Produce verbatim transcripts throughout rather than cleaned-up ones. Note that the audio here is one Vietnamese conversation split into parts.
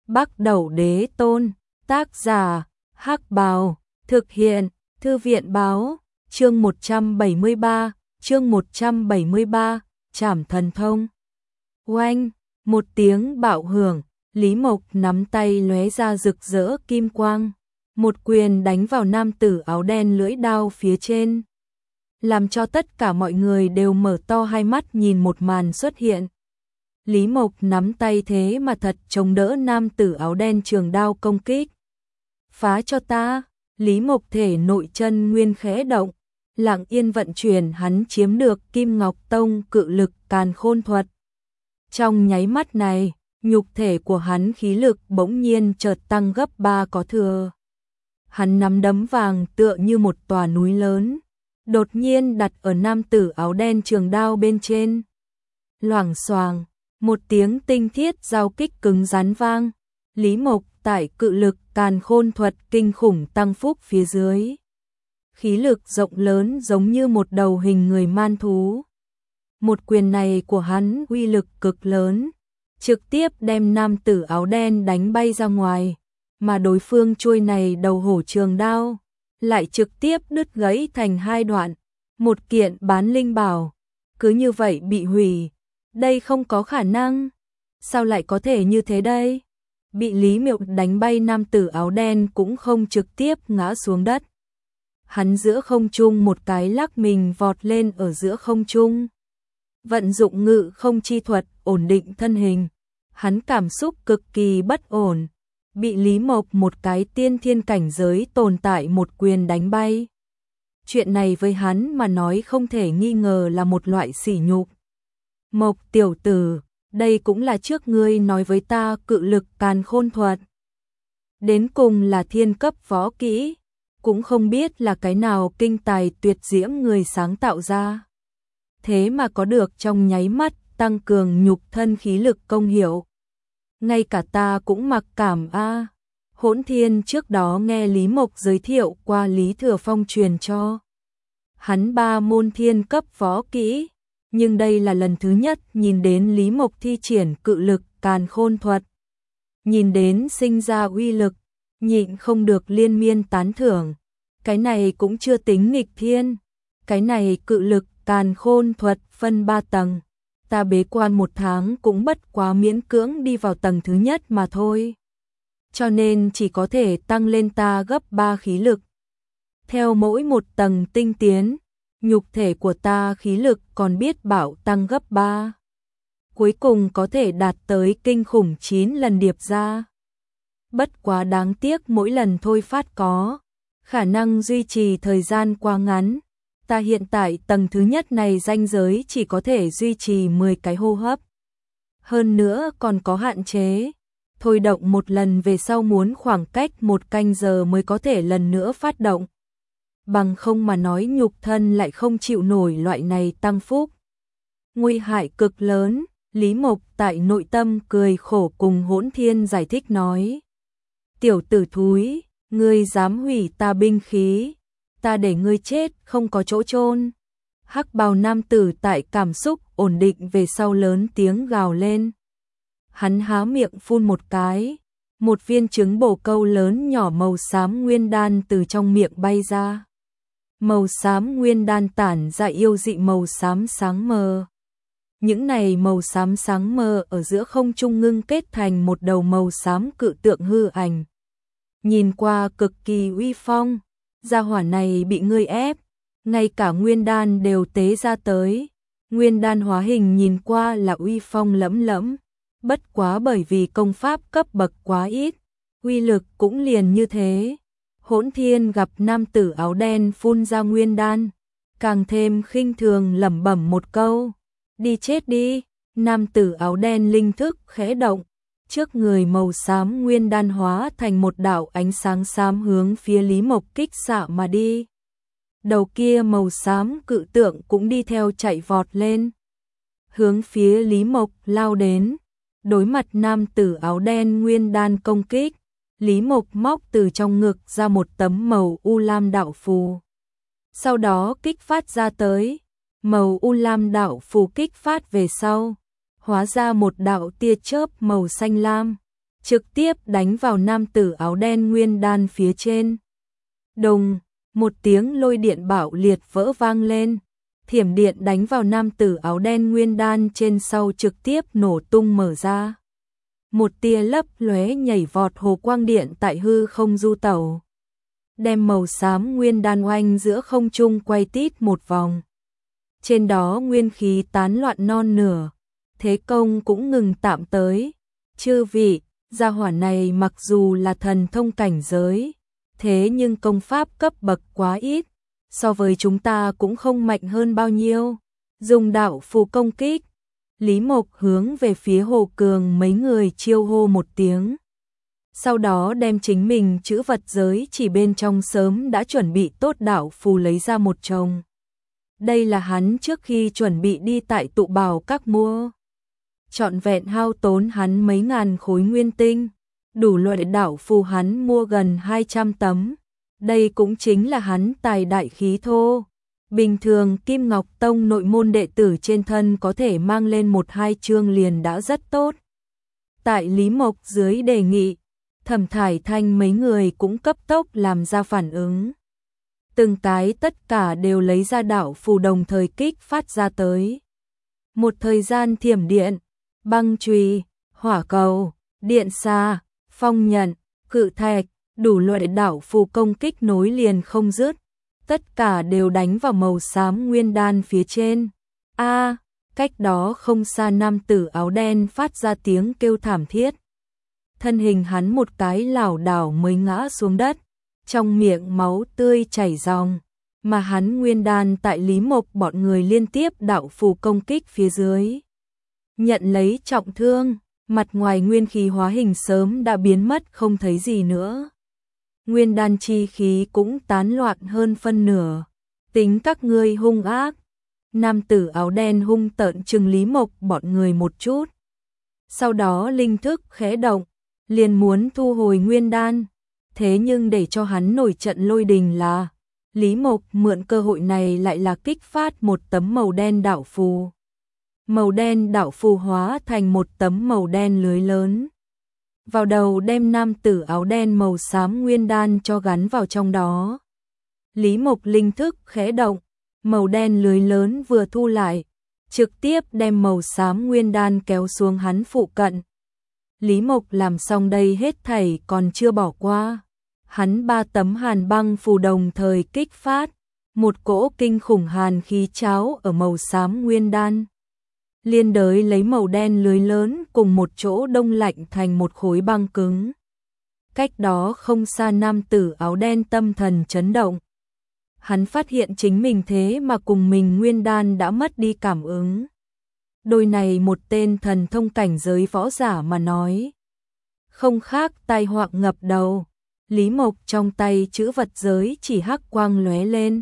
Bắc Đẩu Đế Tôn, tác giả, Hắc Bào, thực hiện, Thư viện Báo, chương một trăm bảy mươi ba, chương một trăm bảy mươi ba, Trảm Thần Thông. Oanh, một tiếng bạo hưởng, Lý Mộc nắm tay lóe ra rực rỡ kim quang, một quyền đánh vào nam tử áo đen lưỡi đao phía trên, làm cho tất cả mọi người đều mở to hai mắt nhìn một màn xuất hiện. Lý Mộc nắm tay thế mà thật chống đỡ nam tử áo đen trường đao công kích. Phá cho ta, Lý Mộc thể nội chân nguyên khẽ động, lặng yên vận chuyển hắn chiếm được Kim Ngọc Tông cự lực càn khôn thuật. Trong nháy mắt này, nhục thể của hắn khí lực bỗng nhiên chợt tăng gấp ba có thừa. Hắn nắm đấm vàng tựa như một tòa núi lớn, đột nhiên đặt ở nam tử áo đen trường đao bên trên. Loảng xoàng, một tiếng tinh thiết giao kích cứng rắn vang, Lý Mộc tại cự lực càn khôn thuật kinh khủng tăng phúc phía dưới. Khí lực rộng lớn giống như một đầu hình người man thú. Một quyền này của hắn uy lực cực lớn, trực tiếp đem nam tử áo đen đánh bay ra ngoài, mà đối phương chuôi này đầu hổ trường đao lại trực tiếp đứt gãy thành hai đoạn, một kiện bán linh bảo, cứ như vậy bị hủy. Đây không có khả năng, sao lại có thể như thế đây? Bị Lý Mộc đánh bay nam tử áo đen cũng không trực tiếp ngã xuống đất. Hắn giữa không trung một cái lắc mình vọt lên ở giữa không trung. Vận dụng ngự không chi thuật ổn định thân hình. Hắn cảm xúc cực kỳ bất ổn, bị Lý Mộc một cái tiên thiên cảnh giới tồn tại một quyền đánh bay. Chuyện này với hắn mà nói không thể nghi ngờ là một loại sỉ nhục. Mộc tiểu tử, đây cũng là trước ngươi nói với ta cự lực càn khôn thuật. Đến cùng là thiên cấp võ kỹ, cũng không biết là cái nào kinh tài tuyệt diễm người sáng tạo ra. Thế mà có được trong nháy mắt tăng cường nhục thân khí lực công hiệu. Ngay cả ta cũng mặc cảm a. À. Hỗn Thiên trước đó nghe Lý Mộc giới thiệu qua Lý Thừa Phong truyền cho hắn ba môn thiên cấp võ kỹ, nhưng đây là lần thứ nhất nhìn đến Lý Mộc thi triển cự lực càn khôn thuật. Nhìn đến sinh ra uy lực, nhịn không được liên miên tán thưởng. Cái này cũng chưa tính nghịch thiên, cái này cự lực càn khôn thuật phân ba tầng. Ta bế quan một tháng cũng bất quá miễn cưỡng đi vào tầng thứ nhất mà thôi. Cho nên chỉ có thể tăng lên ta gấp ba khí lực. Theo mỗi một tầng tinh tiến, nhục thể của ta khí lực còn biết bảo tăng gấp ba. Cuối cùng có thể đạt tới kinh khủng chín lần điệp ra. Bất quá đáng tiếc mỗi lần thôi phát có khả năng duy trì thời gian quá ngắn. Ta hiện tại tầng thứ nhất này ranh giới chỉ có thể duy trì mười cái hô hấp. Hơn nữa còn có hạn chế. Thôi động một lần về sau muốn khoảng cách một canh giờ mới có thể lần nữa phát động. Bằng không mà nói nhục thân lại không chịu nổi loại này tăng phúc. Nguy hại cực lớn, Lý Mộc tại nội tâm cười khổ cùng Hỗn Thiên giải thích nói. Tiểu tử thúi, ngươi dám hủy ta binh khí, ta để ngươi chết không có chỗ chôn. Hắc bào nam tử tại cảm xúc ổn định về sau lớn tiếng gào lên. Hắn há miệng phun một cái, một viên trứng bổ câu lớn nhỏ màu xám nguyên đan từ trong miệng bay ra. Màu xám nguyên đan tản ra yêu dị màu xám sáng mờ. Những này màu xám sáng mờ ở giữa không trung ngưng kết thành một đầu màu xám cự tượng hư ảnh. Nhìn qua cực kỳ uy phong, gia hỏa này bị ngươi ép, ngay cả nguyên đan đều tế ra tới. Nguyên đan hóa hình nhìn qua là uy phong lẫm lẫm, bất quá bởi vì công pháp cấp bậc quá ít, uy lực cũng liền như thế. Hỗn Thiên gặp nam tử áo đen phun ra nguyên đan, càng thêm khinh thường lẩm bẩm một câu, đi chết đi. Nam tử áo đen linh thức khẽ động, trước người màu xám nguyên đan hóa thành một đạo ánh sáng xám hướng phía Lý Mộc kích xạ mà đi. Đầu kia màu xám cự tượng cũng đi theo chạy vọt lên, hướng phía Lý Mộc lao đến. Đối mặt nam tử áo đen nguyên đan công kích, Lý Mộc móc từ trong ngực ra một tấm màu u lam đạo phù. Sau đó kích phát ra tới, màu u lam đạo phù kích phát về sau, hóa ra một đạo tia chớp màu xanh lam, trực tiếp đánh vào nam tử áo đen nguyên đan phía trên. Đùng, một tiếng lôi điện bạo liệt vỡ vang lên, thiểm điện đánh vào nam tử áo đen nguyên đan trên sau trực tiếp nổ tung mở ra. Một tia lấp lóe nhảy vọt hồ quang điện tại hư không du tẩu, đem màu xám nguyên đan oanh giữa không trung quay tít một vòng. Trên đó nguyên khí tán loạn non nửa, thế công cũng ngừng tạm tới. Chư vị, gia hỏa này mặc dù là thần thông cảnh giới, thế nhưng công pháp cấp bậc quá ít, so với chúng ta cũng không mạnh hơn bao nhiêu. Dùng đạo phù công kích. Lý Mộc hướng về phía Hồ Cường mấy người chiêu hô một tiếng. Sau đó đem chính mình chữ vật giới chỉ bên trong sớm đã chuẩn bị tốt đạo phù lấy ra một chồng. Đây là hắn trước khi chuẩn bị đi tại tụ bảo các mua. Trọn vẹn hao tốn hắn mấy ngàn khối nguyên tinh, đủ loại đạo phù hắn mua gần hai trăm tấm. Đây cũng chính là hắn tài đại khí thô. Bình thường Kim Ngọc Tông nội môn đệ tử trên thân có thể mang lên một hai chương liền đã rất tốt. Tại Lý Mộc dưới đề nghị, Thẩm Thải Thanh mấy người cũng cấp tốc làm ra phản ứng. Từng cái tất cả đều lấy ra đạo phù đồng thời kích phát ra tới. Một thời gian thiểm điện, băng chùy, hỏa cầu, điện xa, phong nhận, cự thạch, đủ loại đạo phù công kích nối liền không dứt. Tất cả đều đánh vào màu xám nguyên đan phía trên. A, cách đó không xa nam tử áo đen phát ra tiếng kêu thảm thiết. Thân hình hắn một cái lảo đảo mới ngã xuống đất, trong miệng máu tươi chảy ròng, mà hắn nguyên đan tại Lý Mộc bọn người liên tiếp đạo phù công kích phía dưới. Nhận lấy trọng thương, mặt ngoài nguyên khí hóa hình sớm đã biến mất không thấy gì nữa. Nguyên đan chi khí cũng tán loạn hơn phân nửa. Tính các ngươi hung ác. Nam tử áo đen hung tợn trừng Lý Mộc bọn người một chút. Sau đó linh thức khẽ động, liền muốn thu hồi nguyên đan. Thế nhưng để cho hắn nổi trận lôi đình là, Lý Mộc mượn cơ hội này lại là kích phát một tấm màu đen đạo phù. Màu đen đạo phù hóa thành một tấm màu đen lưới lớn. Vào đầu đem nam tử áo đen màu xám nguyên đan cho gắn vào trong đó. Lý Mộc linh thức khẽ động, màu đen lưới lớn vừa thu lại, trực tiếp đem màu xám nguyên đan kéo xuống hắn phụ cận. Lý Mộc làm xong đây hết thảy còn chưa bỏ qua. Hắn ba tấm hàn băng phù đồng thời kích phát, một cỗ kinh khủng hàn khí cháo ở màu xám nguyên đan. Liên đới lấy màu đen lưới lớn cùng một chỗ đông lạnh thành một khối băng cứng. Cách đó không xa nam tử áo đen tâm thần chấn động. Hắn phát hiện chính mình thế mà cùng mình nguyên đan đã mất đi cảm ứng. Đôi này một tên thần thông cảnh giới võ giả mà nói. Không khác tai họa ngập đầu. Lý Mộc trong tay chữ vật giới chỉ hắc quang lóe lên.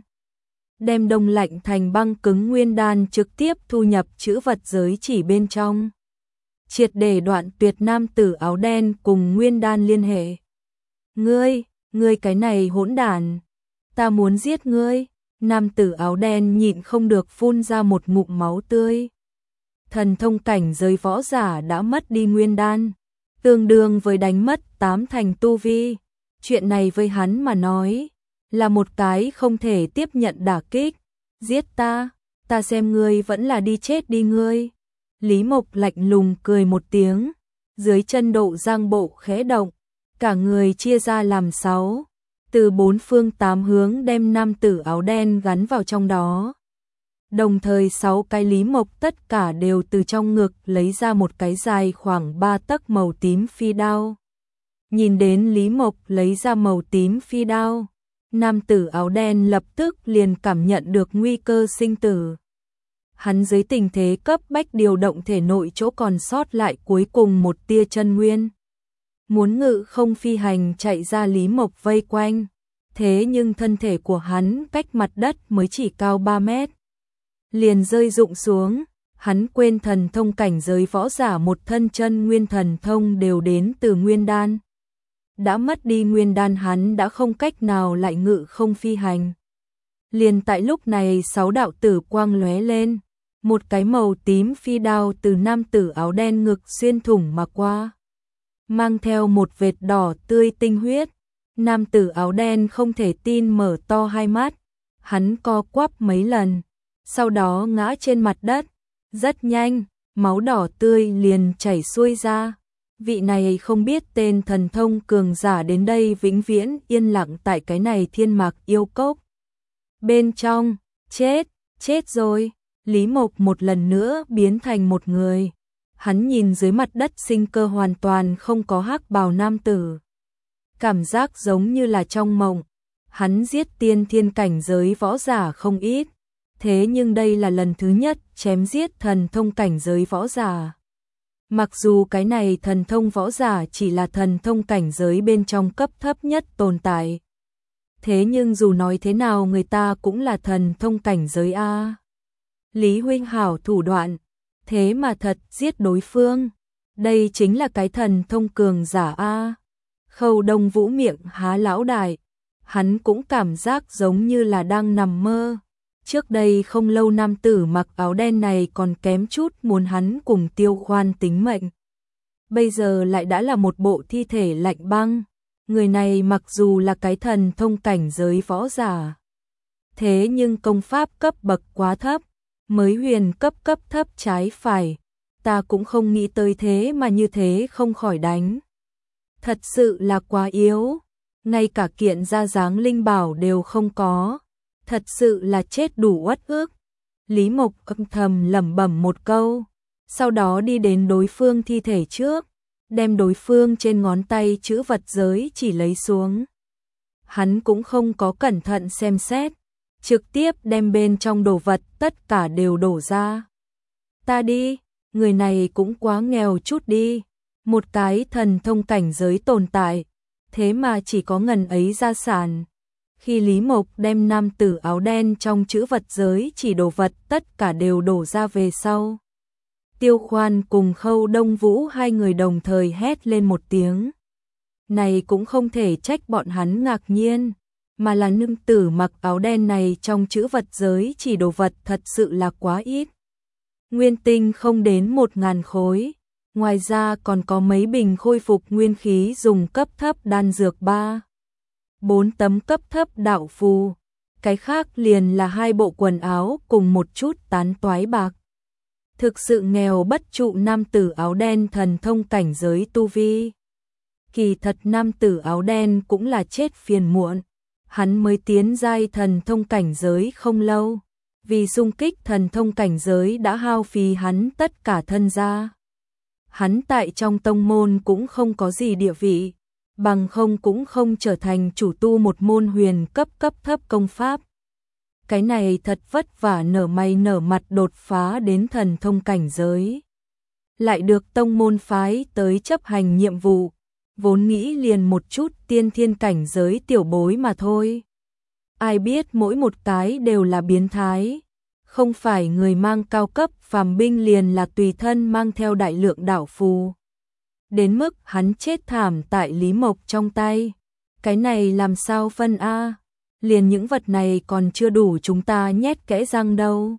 Đem đông lạnh thành băng cứng nguyên đan trực tiếp thu nhập chữ vật giới chỉ bên trong. Triệt để đoạn tuyệt nam tử áo đen cùng nguyên đan liên hệ. Ngươi, ngươi cái này hỗn đản, ta muốn giết ngươi. Nam tử áo đen nhịn không được phun ra một ngụm máu tươi. Thần thông cảnh giới võ giả đã mất đi nguyên đan, tương đương với đánh mất tám thành tu vi. Chuyện này với hắn mà nói là một cái không thể tiếp nhận đả kích. Giết ta, ta xem ngươi vẫn là đi chết đi ngươi. Lý Mộc lạnh lùng cười một tiếng, dưới chân độ giang bộ khẽ động, cả người chia ra làm sáu, từ bốn phương tám hướng đem nam tử áo đen gắn vào trong đó. Đồng thời sáu cái Lý Mộc tất cả đều từ trong ngực lấy ra một cái dài khoảng ba tấc màu tím phi đao. Nhìn đến Lý Mộc lấy ra màu tím phi đao, nam tử áo đen lập tức liền cảm nhận được nguy cơ sinh tử. Hắn dưới tình thế cấp bách điều động thể nội chỗ còn sót lại cuối cùng một tia chân nguyên. Muốn ngự không phi hành chạy ra Lý Mộc vây quanh, thế nhưng thân thể của hắn cách mặt đất mới chỉ cao ba mét. Liền rơi rụng xuống, hắn quên thần thông cảnh giới võ giả một thân chân nguyên thần thông đều đến từ nguyên đan. Đã mất đi nguyên đan hắn đã không cách nào lại ngự không phi hành. Liền tại lúc này sáu đạo tử quang lóe lên, một cái màu tím phi đao từ nam tử áo đen ngực xuyên thủng mà qua. mang theo một vệt đỏ tươi tinh huyết. Nam tử áo đen không thể tin mở to hai mắt, hắn co quắp mấy lần, sau đó ngã trên mặt đất. Rất nhanh, máu đỏ tươi liền chảy xuôi ra. Vị này không biết tên thần thông cường giả đến đây vĩnh viễn yên lặng tại cái này thiên mạc yêu cốc. Bên trong, chết, chết rồi. Lý Mộc một lần nữa biến thành một người. Hắn nhìn dưới mặt đất sinh cơ hoàn toàn không có hắc bào nam tử. Cảm giác giống như là trong mộng. Hắn giết tiên thiên cảnh giới võ giả không ít. Thế nhưng đây là lần thứ nhất chém giết thần thông cảnh giới võ giả. Mặc dù cái này thần thông võ giả chỉ là thần thông cảnh giới bên trong cấp thấp nhất tồn tại. Thế nhưng dù nói thế nào người ta cũng là thần thông cảnh giới A. Lý huynh hảo thủ đoạn, thế mà thật giết đối phương. Đây chính là cái thần thông cường giả A. Khâu Đông Vũ miệng há lão đại, hắn cũng cảm giác giống như là đang nằm mơ. Trước đây không lâu nam tử mặc áo đen này còn kém chút muốn hắn cùng Tiêu Khoan tính mệnh. Bây giờ lại đã là một bộ thi thể lạnh băng. Người này mặc dù là cái thần thông cảnh giới võ giả, thế nhưng công pháp cấp bậc quá thấp, mới huyền cấp cấp thấp trái phải. Ta cũng không nghĩ tới thế mà như thế không khỏi đánh. Thật sự là quá yếu, ngay cả kiện ra dáng linh bảo đều không có. Thật sự là chết đủ uất ức. Lý Mộc âm thầm lẩm bẩm một câu, sau đó đi đến đối phương thi thể trước, đem đối phương trên ngón tay chữ vật giới chỉ lấy xuống. Hắn cũng không có cẩn thận xem xét, trực tiếp đem bên trong đồ vật tất cả đều đổ ra. Ta đi, người này cũng quá nghèo chút đi. Một cái thần thông cảnh giới tồn tại, thế mà chỉ có ngần ấy gia sản. Khi Lý Mộc đem nam tử áo đen trong chữ vật giới chỉ đồ vật tất cả đều đổ ra về sau, Tiêu Khoan cùng Khâu Đông Vũ hai người đồng thời hét lên một tiếng. Này cũng không thể trách bọn hắn ngạc nhiên, mà là nữ tử mặc áo đen này trong chữ vật giới chỉ đồ vật thật sự là quá ít. Nguyên tinh không đến một ngàn khối, ngoài ra còn có mấy bình khôi phục nguyên khí dùng cấp thấp đan dược ba. Bốn tấm cấp thấp đạo phù, cái khác liền là hai bộ quần áo cùng một chút tán toái bạc. Thực sự nghèo bất trụ nam tử áo đen thần thông cảnh giới tu vi. Kỳ thật nam tử áo đen cũng là chết phiền muộn, hắn mới tiến giai thần thông cảnh giới không lâu, vì xung kích thần thông cảnh giới đã hao phí hắn tất cả thân gia. Hắn tại trong tông môn cũng không có gì địa vị, bằng không cũng không trở thành chủ tu một môn huyền cấp cấp thấp công pháp. Cái này thật vất vả nở mày nở mặt đột phá đến thần thông cảnh giới. Lại được tông môn phái tới chấp hành nhiệm vụ, vốn nghĩ liền một chút tiên thiên cảnh giới tiểu bối mà thôi. Ai biết mỗi một cái đều là biến thái. Không phải người mang cao cấp phàm binh liền là tùy thân mang theo đại lượng đạo phù. Đến mức hắn chết thảm tại Lý Mộc trong tay. Cái này làm sao phân a? Liền những vật này còn chưa đủ chúng ta nhét kẽ răng đâu.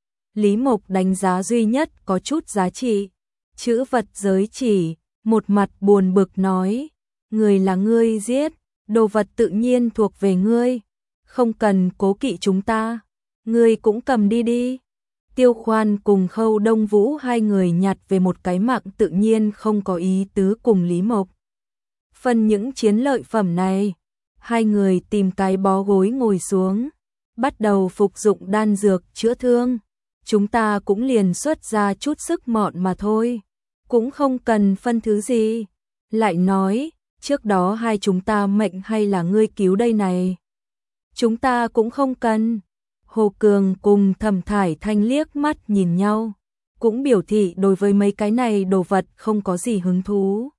Lý Mộc đánh giá duy nhất có chút giá trị. Chữ vật giới chỉ, một mặt buồn bực nói. Người là ngươi giết, đồ vật tự nhiên thuộc về ngươi. Không cần cố kỵ chúng ta. Ngươi cũng cầm đi đi. Tiêu Khoan cùng Khâu Đông Vũ hai người nhặt về một cái mạng tự nhiên không có ý tứ cùng Lý Mộc. Phần những chiến lợi phẩm này, hai người tìm cái bó gối ngồi xuống, bắt đầu phục dụng đan dược chữa thương. Chúng ta cũng liền xuất ra chút sức mọn mà thôi, cũng không cần phân thứ gì. Lại nói, trước đó hai chúng ta mệnh hay là ngươi cứu đây này? Chúng ta cũng không cần. Hồ Cường cùng Thẩm Thải Thanh liếc mắt nhìn nhau, cũng biểu thị đối với mấy cái này đồ vật không có gì hứng thú.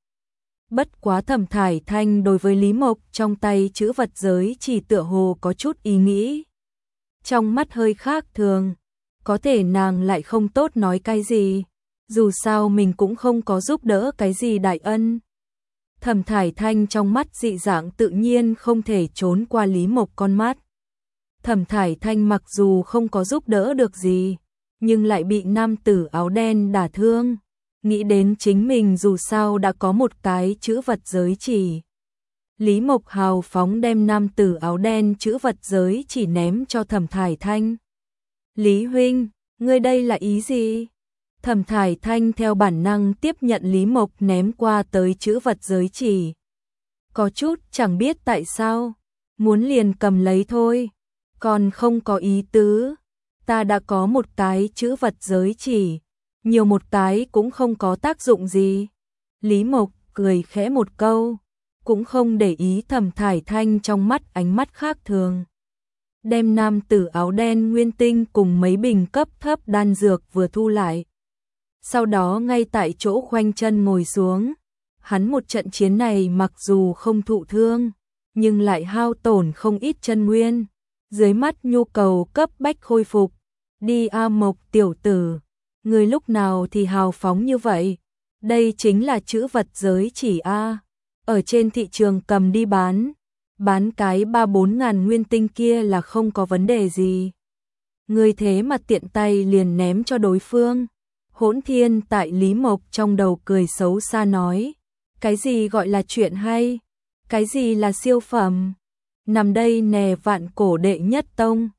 Bất quá Thẩm Thải Thanh đối với Lý Mộc trong tay chữ vật giới chỉ tựa hồ có chút ý nghĩ. Trong mắt hơi khác thường, có thể nàng lại không tốt nói cái gì, dù sao mình cũng không có giúp đỡ cái gì đại ân. Thẩm Thải Thanh trong mắt dị dạng tự nhiên không thể trốn qua Lý Mộc con mắt. Thẩm Thải Thanh mặc dù không có giúp đỡ được gì, nhưng lại bị nam tử áo đen đả thương. nghĩ đến chính mình dù sao đã có một cái chữ vật giới chỉ. Lý Mộc hào phóng đem nam tử áo đen chữ vật giới chỉ ném cho Thẩm Thải Thanh. Lý huynh, ngươi đây là ý gì? Thẩm Thải Thanh theo bản năng tiếp nhận Lý Mộc ném qua tới chữ vật giới chỉ. Có chút chẳng biết tại sao, muốn liền cầm lấy thôi, còn không có ý tứ. Ta đã có một cái chữ vật giới chỉ, nhiều một cái cũng không có tác dụng gì. Lý Mộc cười khẽ một câu, cũng không để ý Thẩm Thải Thanh trong mắt ánh mắt khác thường. Đem nam tử áo đen nguyên tinh cùng mấy bình cấp thấp đan dược vừa thu lại. Sau đó ngay tại chỗ khoanh chân ngồi xuống. Hắn một trận chiến này mặc dù không thụ thương, nhưng lại hao tổn không ít chân nguyên. Dưới mắt nhu cầu cấp bách khôi phục. Đi A Mộc tiểu tử, người lúc nào thì hào phóng như vậy? Đây chính là chữ vật giới chỉ A. Ở trên thị trường cầm đi bán. Bán cái ba bốn ngàn nguyên tinh kia là không có vấn đề gì. Người thế mà tiện tay liền ném cho đối phương. Hỗn Thiên tại Lý Mộc trong đầu cười xấu xa nói. Cái gì gọi là chuyện hay? Cái gì là siêu phẩm? Nằm đây nè vạn cổ đệ nhất tông.